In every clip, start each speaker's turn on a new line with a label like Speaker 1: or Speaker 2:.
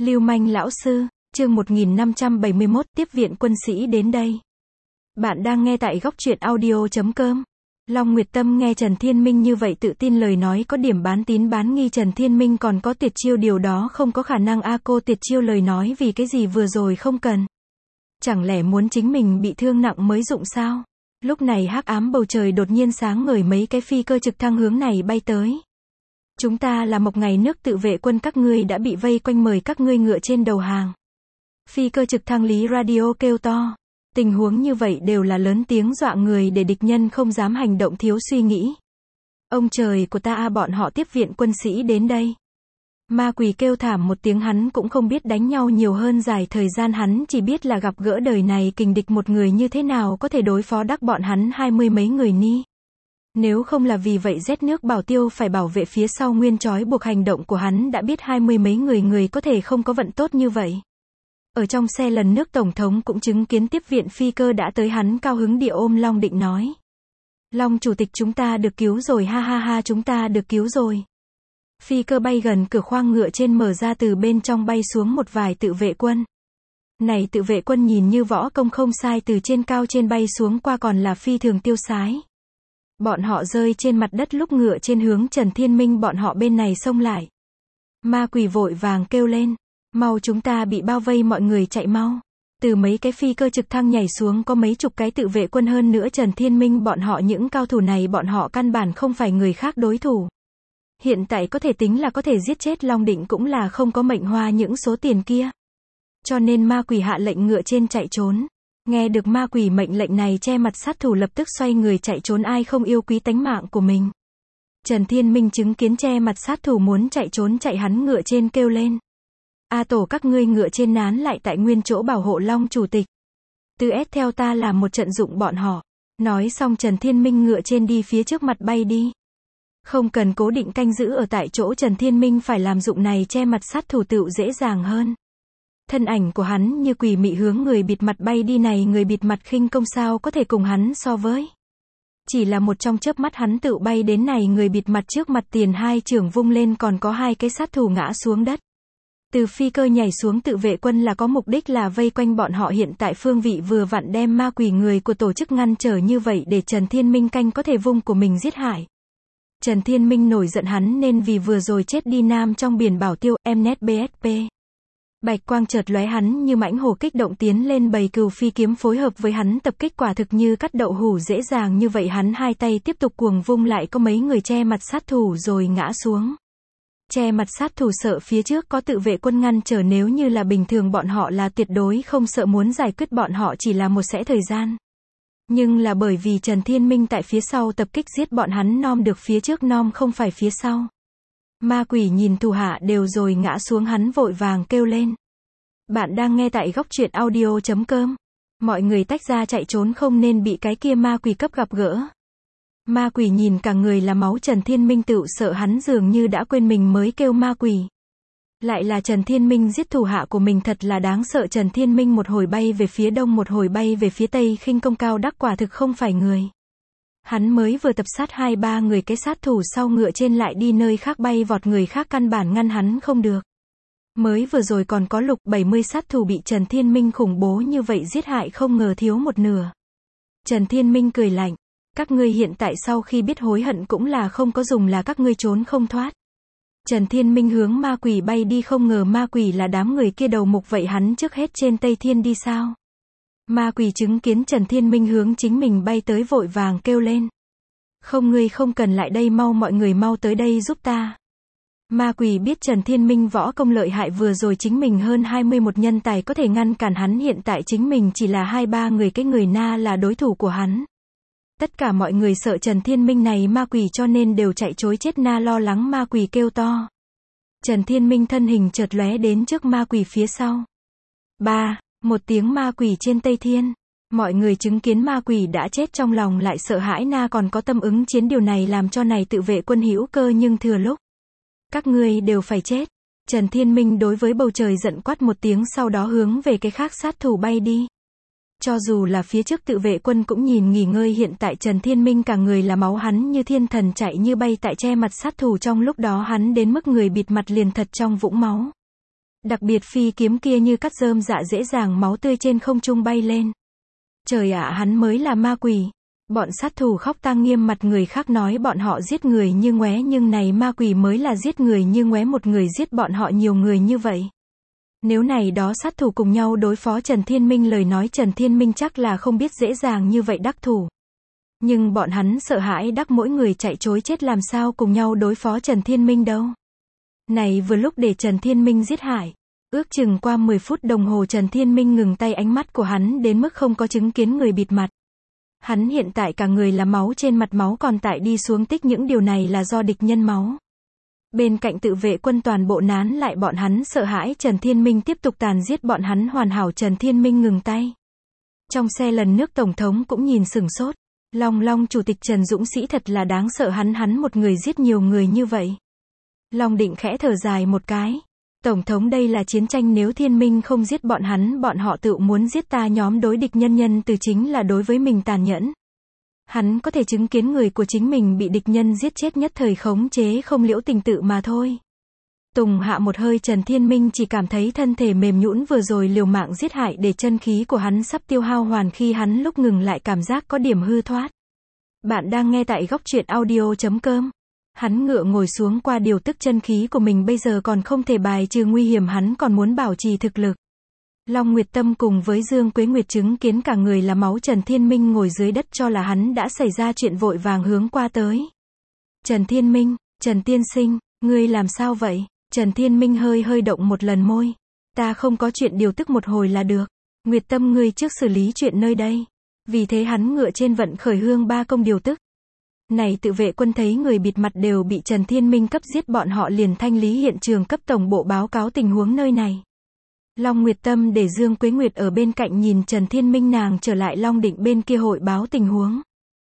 Speaker 1: Lưu manh lão sư, chương 1571, tiếp viện quân sĩ đến đây. Bạn đang nghe tại góc truyện audio.com. Long Nguyệt Tâm nghe Trần Thiên Minh như vậy tự tin lời nói có điểm bán tín bán nghi. Trần Thiên Minh còn có tuyệt chiêu, điều đó không có khả năng a. Cô tuyệt chiêu lời nói vì cái gì vừa rồi không cần? Chẳng lẽ muốn chính mình bị thương nặng mới dụng sao? Lúc này hắc ám bầu trời đột nhiên sáng ngời, mấy cái phi cơ trực thăng hướng này bay tới. Chúng ta là Mộc Ngày nước tự vệ quân, các ngươi đã bị vây quanh, mời các ngươi ngựa trên đầu hàng. Phi cơ trực thăng Lý Radio kêu to. Tình huống như vậy đều là lớn tiếng dọa người để địch nhân không dám hành động thiếu suy nghĩ. Ông trời của ta a, bọn họ tiếp viện quân sĩ đến đây. Ma quỷ kêu thảm một tiếng, hắn cũng không biết đánh nhau nhiều hơn dài thời gian, hắn chỉ biết là gặp gỡ đời này kình địch một người như thế nào có thể đối phó đắc bọn hắn 20 mấy người ni. Nếu không là vì vậy rét nước bảo tiêu phải bảo vệ phía sau nguyên trói buộc hành động của hắn, đã biết 20 mấy người có thể không có vận tốt như vậy. Ở trong xe lần nước Tổng thống cũng chứng kiến tiếp viện phi cơ đã tới, hắn cao hứng địa ôm Long Định nói. Long chủ tịch, chúng ta được cứu rồi, ha ha ha, chúng ta được cứu rồi. Phi cơ bay gần cửa khoang ngựa trên mở ra, từ bên trong bay xuống một vài tự vệ quân. Này tự vệ quân nhìn như võ công không sai, từ trên cao trên bay xuống qua còn là phi thường tiêu sái. Bọn họ rơi trên mặt đất lúc ngựa trên hướng Trần Thiên Minh bọn họ bên này xông lại. Ma quỷ vội vàng kêu lên. Mau, chúng ta bị bao vây, mọi người chạy mau. Từ mấy cái phi cơ trực thăng nhảy xuống có mấy chục cái tự vệ quân, hơn nữa Trần Thiên Minh bọn họ, những cao thủ này bọn họ căn bản không phải người khác đối thủ. Hiện tại có thể tính là có thể giết chết Long Định cũng là không có mệnh hoa những số tiền kia. Cho nên ma quỷ hạ lệnh ngựa trên chạy trốn. Nghe được ma quỷ mệnh lệnh này, che mặt sát thủ lập tức xoay người chạy trốn, ai không yêu quý tánh mạng của mình. Trần Thiên Minh chứng kiến che mặt sát thủ muốn chạy trốn, chạy hắn ngựa trên kêu lên. A tổ, các ngươi ngựa trên nán lại tại nguyên chỗ bảo hộ Long chủ tịch. Từ S theo ta làm một trận dụng bọn họ. Nói xong Trần Thiên Minh ngựa trên đi phía trước mặt bay đi. Không cần cố định canh giữ ở tại chỗ, Trần Thiên Minh phải làm dụng này che mặt sát thủ tựu dễ dàng hơn. Thân ảnh của hắn như quỷ mị hướng người bịt mặt bay đi, này người bịt mặt khinh công sao có thể cùng hắn so với. Chỉ là một trong chớp mắt hắn tựu bay đến, này người bịt mặt trước mặt tiền hai chưởng vung lên, còn có hai cái sát thủ ngã xuống đất. Từ phi cơ nhảy xuống tự vệ quân là có mục đích là vây quanh bọn họ, hiện tại phương vị vừa vặn đem ma quỷ người của tổ chức ngăn trở như vậy để Trần Thiên Minh canh có thể vung của mình giết hại. Trần Thiên Minh nổi giận, hắn nên vì vừa rồi chết đi nam trong biển bảo tiêu, Mnet BSP. Bạch quang chợt lóe, hắn như mãnh hổ kích động tiến lên, bầy cừu phi kiếm phối hợp với hắn tập kích, quả thực như cắt đậu hủ dễ dàng như vậy. Hắn hai tay tiếp tục cuồng vung lại, có mấy người che mặt sát thủ rồi ngã xuống. Che mặt sát thủ sợ phía trước có tự vệ quân ngăn trở, nếu như là bình thường bọn họ là tuyệt đối không sợ, muốn giải quyết bọn họ chỉ là một sẽ thời gian. Nhưng là bởi vì Trần Thiên Minh tại phía sau tập kích giết bọn hắn, nom được phía trước, nom không phải phía sau. Ma quỷ nhìn thủ hạ đều rồi ngã xuống, hắn vội vàng kêu lên. Bạn đang nghe tại góc truyện audio.com. Mọi người tách ra chạy trốn, không nên bị cái kia ma quỷ cấp gặp gỡ. Ma quỷ nhìn cả người là máu, Trần Thiên Minh tựu sợ, hắn dường như đã quên mình mới kêu ma quỷ. Lại là Trần Thiên Minh giết thủ hạ của mình, thật là đáng sợ. Trần Thiên Minh một hồi bay về phía đông, một hồi bay về phía tây, khinh công cao đắc, quả thực không phải người. Hắn mới vừa tập sát 2-3 người, cái sát thủ sau ngựa trên lại đi nơi khác bay vọt, người khác căn bản ngăn hắn không được. Mới vừa rồi còn có 60-70 sát thủ bị Trần Thiên Minh khủng bố như vậy giết hại, không ngờ thiếu một nửa. Trần Thiên Minh cười lạnh. Các ngươi hiện tại sau khi biết hối hận cũng là không có dùng, là các ngươi trốn không thoát. Trần Thiên Minh hướng ma quỷ bay đi, không ngờ ma quỷ là đám người kia đầu mục, vậy hắn trước hết trên Tây Thiên đi sao? Ma quỷ chứng kiến Trần Thiên Minh hướng chính mình bay tới, vội vàng kêu lên. Không, ngươi không cần lại đây, mau, mọi người mau tới đây giúp ta. Ma quỷ biết Trần Thiên Minh võ công lợi hại, vừa rồi chính mình hơn 21 nhân tài có thể ngăn cản hắn, hiện tại chính mình chỉ là 2-3 người, cái người na là đối thủ của hắn. Tất cả mọi người sợ Trần Thiên Minh này ma quỷ cho nên đều chạy trối chết, na lo lắng. Ma quỷ kêu to. Trần Thiên Minh thân hình chợt lóe đến trước ma quỷ phía sau. Một tiếng ma quỷ trên Tây Thiên. Mọi người chứng kiến ma quỷ đã chết trong lòng lại sợ hãi, na còn có tâm ứng chiến, điều này làm cho này tự vệ quân hữu cơ nhưng thừa lúc. Các ngươi đều phải chết. Trần Thiên Minh đối với bầu trời giận quát một tiếng, sau đó hướng về cái khác sát thủ bay đi. Cho dù là phía trước tự vệ quân cũng nhìn nghỉ ngơi, hiện tại Trần Thiên Minh cả người là máu, hắn như thiên thần chạy như bay tại che mặt sát thủ, trong lúc đó hắn đến mức người bịt mặt liền thật trong vũng máu. Đặc biệt phi kiếm kia như cắt rơm dạ dễ dàng máu tươi trên không trung bay lên. Trời ạ, hắn mới là ma quỷ. Bọn sát thủ khóc tang nghiêm mặt người khác nói bọn họ giết người như ngoé, nhưng này ma quỷ mới là giết người như ngoé, một người giết bọn họ nhiều người như vậy. Nếu này đó sát thủ cùng nhau đối phó Trần Thiên Minh lời nói Trần Thiên Minh chắc là không biết dễ dàng như vậy đắc thủ. Nhưng bọn hắn sợ hãi đắc mỗi người chạy trối chết làm sao cùng nhau đối phó Trần Thiên Minh đâu. Này vừa lúc để Trần Thiên Minh giết hại. Ước chừng qua 10 phút đồng hồ Trần Thiên Minh ngừng tay, ánh mắt của hắn đến mức không có chứng kiến người bịt mặt. Hắn hiện tại cả người là máu trên mặt, máu còn tại đi xuống tích, những điều này là do địch nhân máu. Bên cạnh tự vệ quân toàn bộ nán lại, bọn hắn sợ hãi Trần Thiên Minh tiếp tục tàn giết bọn hắn hoàn hảo. Trần Thiên Minh ngừng tay. Trong xe lần nước Tổng thống cũng nhìn sửng sốt. Long chủ tịch Trần Dũng Sĩ thật là đáng sợ, hắn một người giết nhiều người như vậy. Long Định khẽ thở dài một cái. Tổng thống, đây là chiến tranh, nếu Thiên Minh không giết bọn hắn, bọn họ tự muốn giết ta. Nhóm đối địch nhân từ chính là đối với mình tàn nhẫn. Hắn có thể chứng kiến người của chính mình bị địch nhân giết chết, nhất thời khống chế không liễu tình tự mà thôi. Tùng hạ một hơi, Trần Thiên Minh chỉ cảm thấy thân thể mềm nhũn, vừa rồi liều mạng giết hại để chân khí của hắn sắp tiêu hao hoàn, khi hắn lúc ngừng lại cảm giác có điểm hư thoát. Bạn đang nghe tại góc truyện audio.com. Hắn ngựa ngồi xuống qua điều tức chân khí của mình, bây giờ còn không thể bài trừ nguy hiểm, hắn còn muốn bảo trì thực lực. Long Nguyệt Tâm cùng với Dương Quế Nguyệt chứng kiến cả người là máu Trần Thiên Minh ngồi dưới đất, cho là hắn đã xảy ra chuyện, vội vàng hướng qua tới. Trần Thiên Minh, Trần tiên sinh, ngươi làm sao vậy? Trần Thiên Minh hơi động một lần môi. Ta không có chuyện, điều tức một hồi là được. Nguyệt Tâm, ngươi trước xử lý chuyện nơi đây. Vì thế hắn ngựa trên vận khởi hương ba công điều tức. Này tự vệ quân thấy người bịt mặt đều bị Trần Thiên Minh cấp giết, bọn họ liền thanh lý hiện trường, cấp tổng bộ báo cáo tình huống nơi này. Long Nguyệt Tâm để Dương Quế Nguyệt ở bên cạnh nhìn Trần Thiên Minh, nàng trở lại Long Định bên kia hội báo tình huống.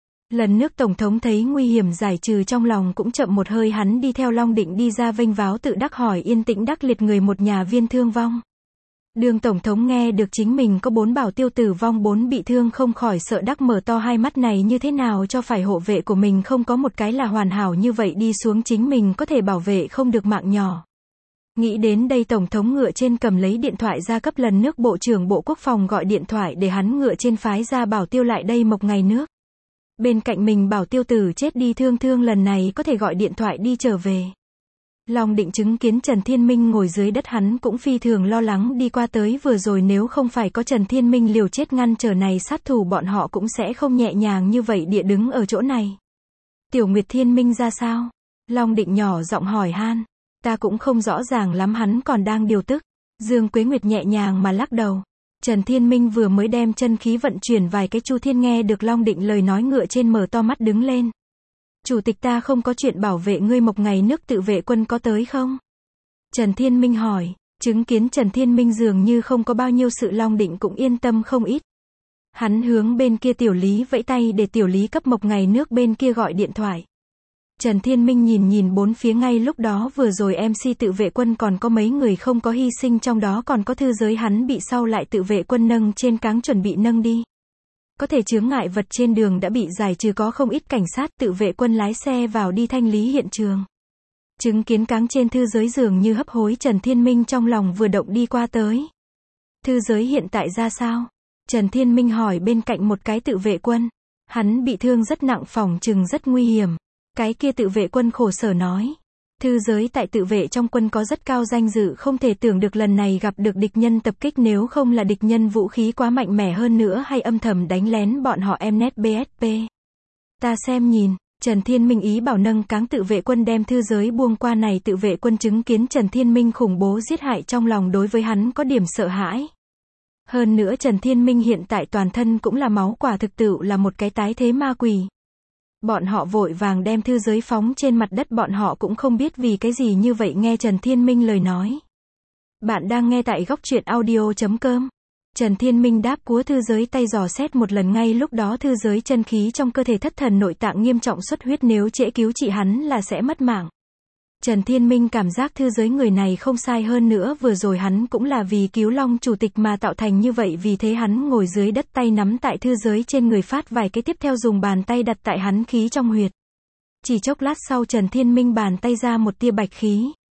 Speaker 1: Lần nước Tổng thống thấy nguy hiểm giải trừ, trong lòng cũng chậm một hơi, hắn đi theo Long Định đi ra vênh váo tự đắc hỏi yên tĩnh đắc liệt người một nhà viên thương vong. Đường Tổng thống nghe được chính mình có 4 bảo tiêu tử vong, 4 bị thương, không khỏi sợ đắc mở to hai mắt, này như thế nào cho phải, hộ vệ của mình không có một cái là hoàn hảo, như vậy đi xuống chính mình có thể bảo vệ không được mạng nhỏ. Nghĩ đến đây Tổng thống ngựa trên cầm lấy điện thoại ra cấp lần nước Bộ trưởng Bộ Quốc phòng gọi điện thoại để hắn ngựa trên phái ra bảo tiêu lại đây Mộc Ngày nước. Bên cạnh mình bảo tiêu tử chết đi thương lần này có thể gọi điện thoại đi trở về. Long Định chứng kiến Trần Thiên Minh ngồi dưới đất, hắn cũng phi thường lo lắng đi qua tới, vừa rồi nếu không phải có Trần Thiên Minh liều chết ngăn trở này sát thủ, bọn họ cũng sẽ không nhẹ nhàng như vậy địa đứng ở chỗ này. Tiểu Nguyệt Thiên Minh ra sao? Long Định nhỏ giọng hỏi han. Ta cũng không rõ ràng lắm, hắn còn đang điều tức. Dương Quế Nguyệt nhẹ nhàng mà lắc đầu. Trần Thiên Minh vừa mới đem chân khí vận chuyển vài cái chu thiên, nghe được Long Định lời nói ngựa trên mở to mắt đứng lên. Chủ tịch, ta không có chuyện, bảo vệ ngươi Mộc Ngày nước tự vệ quân có tới không? Trần Thiên Minh hỏi. Chứng kiến Trần Thiên Minh dường như không có bao nhiêu sự, Long Định cũng yên tâm không ít. Hắn hướng bên kia Tiểu Lý vẫy tay để Tiểu Lý cấp Mộc Ngày nước bên kia gọi điện thoại. Trần Thiên Minh nhìn bốn phía, ngay lúc đó vừa rồi MC tự vệ quân còn có mấy người không có hy sinh, trong đó còn có Thư Giới, hắn bị sau lại tự vệ quân nâng trên cáng chuẩn bị nâng đi. Có thể chướng ngại vật trên đường đã bị giải trừ, có không ít cảnh sát tự vệ quân lái xe vào đi thanh lý hiện trường. Chứng kiến cáng trên Thư Giới dường như hấp hối, Trần Thiên Minh trong lòng vừa động đi qua tới. Thư Giới hiện tại ra sao? Trần Thiên Minh hỏi bên cạnh một cái tự vệ quân. Hắn bị thương rất nặng, phỏng chừng rất nguy hiểm. Cái kia tự vệ quân khổ sở nói. Thư Giới tại tự vệ trong quân có rất cao danh dự, không thể tưởng được lần này gặp được địch nhân tập kích, nếu không là địch nhân vũ khí quá mạnh mẽ hơn nữa hay âm thầm đánh lén bọn họ Mnet BSP. Ta xem nhìn, Trần Thiên Minh ý bảo nâng cáng tự vệ quân đem Thư Giới buông qua, này tự vệ quân chứng kiến Trần Thiên Minh khủng bố giết hại, trong lòng đối với hắn có điểm sợ hãi. Hơn nữa Trần Thiên Minh hiện tại toàn thân cũng là máu, quả thực tự là một cái tái thế ma quỷ. Bọn họ vội vàng đem Thư Giới phóng trên mặt đất, bọn họ cũng không biết vì cái gì như vậy, nghe Trần Thiên Minh lời nói. Bạn đang nghe tại góc truyện audio.com. Trần Thiên Minh đáp cúa Thư Giới, tay dò xét một lần, ngay lúc đó Thư Giới chân khí trong cơ thể thất thần, nội tạng nghiêm trọng xuất huyết, nếu trễ cứu trị hắn là sẽ mất mạng. Trần Thiên Minh cảm giác Thư Giới người này không sai, hơn nữa vừa rồi hắn cũng là vì cứu Long chủ tịch mà tạo thành như vậy, vì thế hắn ngồi dưới đất, tay nắm tại Thư Giới trên người phát vài cái, tiếp theo dùng bàn tay đặt tại hắn khí trong huyệt. Chỉ chốc lát sau Trần Thiên Minh bàn tay ra một tia bạch khí.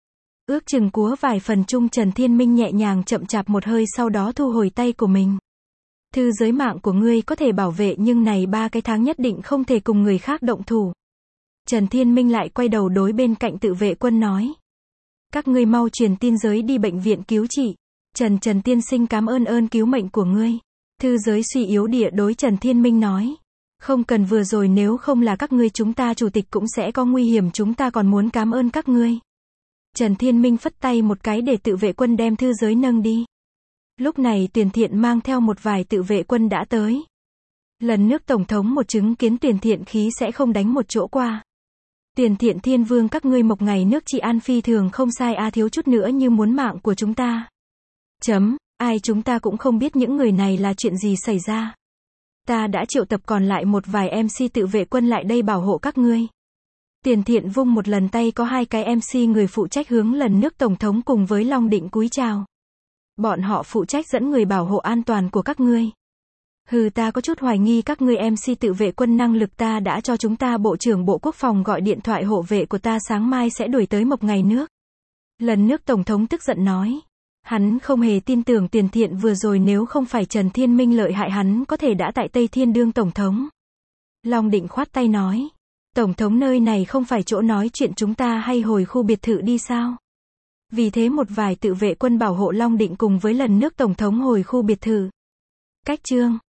Speaker 1: Ước chừng cúa vài phần chung, Trần Thiên Minh nhẹ nhàng chậm chạp một hơi, sau đó thu hồi tay của mình. Thư giới mạng của ngươi có thể bảo vệ, nhưng này 3 cái tháng nhất định không thể cùng người khác động thủ. Trần Thiên Minh lại quay đầu đối bên cạnh tự vệ quân nói. Các ngươi mau truyền tin giới đi bệnh viện cứu trị. Trần tiên sinh cảm ơn cứu mệnh của ngươi. Thư giới suy yếu địa đối Trần Thiên Minh nói. Không cần, vừa rồi nếu không là các ngươi chúng ta chủ tịch cũng sẽ có nguy hiểm, chúng ta còn muốn cảm ơn các ngươi. Trần Thiên Minh phất tay một cái để tự vệ quân đem thư giới nâng đi. Lúc này Tuyền Thiện mang theo một vài tự vệ quân đã tới. Lần nước Tổng thống một chứng kiến Tuyền Thiện khí sẽ không đánh một chỗ qua. Tuyền Thiện Thiên Vương, các ngươi một ngày nước trị an phi thường không sai a, thiếu chút nữa như muốn mạng của chúng ta. Ai chúng ta cũng không biết những người này là chuyện gì xảy ra. Ta đã triệu tập còn lại một vài MC tự vệ quân lại đây bảo hộ các ngươi. Tuyền Thiện vung một lần tay, có 2 cái MC người phụ trách hướng lần nước Tổng thống cùng với Long Định cúi chào. Bọn họ phụ trách dẫn người bảo hộ an toàn của các ngươi. Ta có chút hoài nghi các ngươi MC tự vệ quân năng lực, ta đã cho chúng ta Bộ trưởng Bộ Quốc phòng gọi điện thoại, hộ vệ của ta sáng mai sẽ đuổi tới một ngày nước. Lần nước Tổng thống tức giận nói. Hắn không hề tin tưởng Tuyền Thiện vừa rồi, nếu không phải Trần Thiên Minh lợi hại hắn có thể đã tại Tây Thiên đương Tổng thống. Long Định khoát tay nói. Tổng thống, nơi này không phải chỗ nói chuyện, chúng ta hay hồi khu biệt thự đi sao? Vì thế một vài tự vệ quân bảo hộ Long Định cùng với lần nước Tổng thống hồi khu biệt thự. Cách chương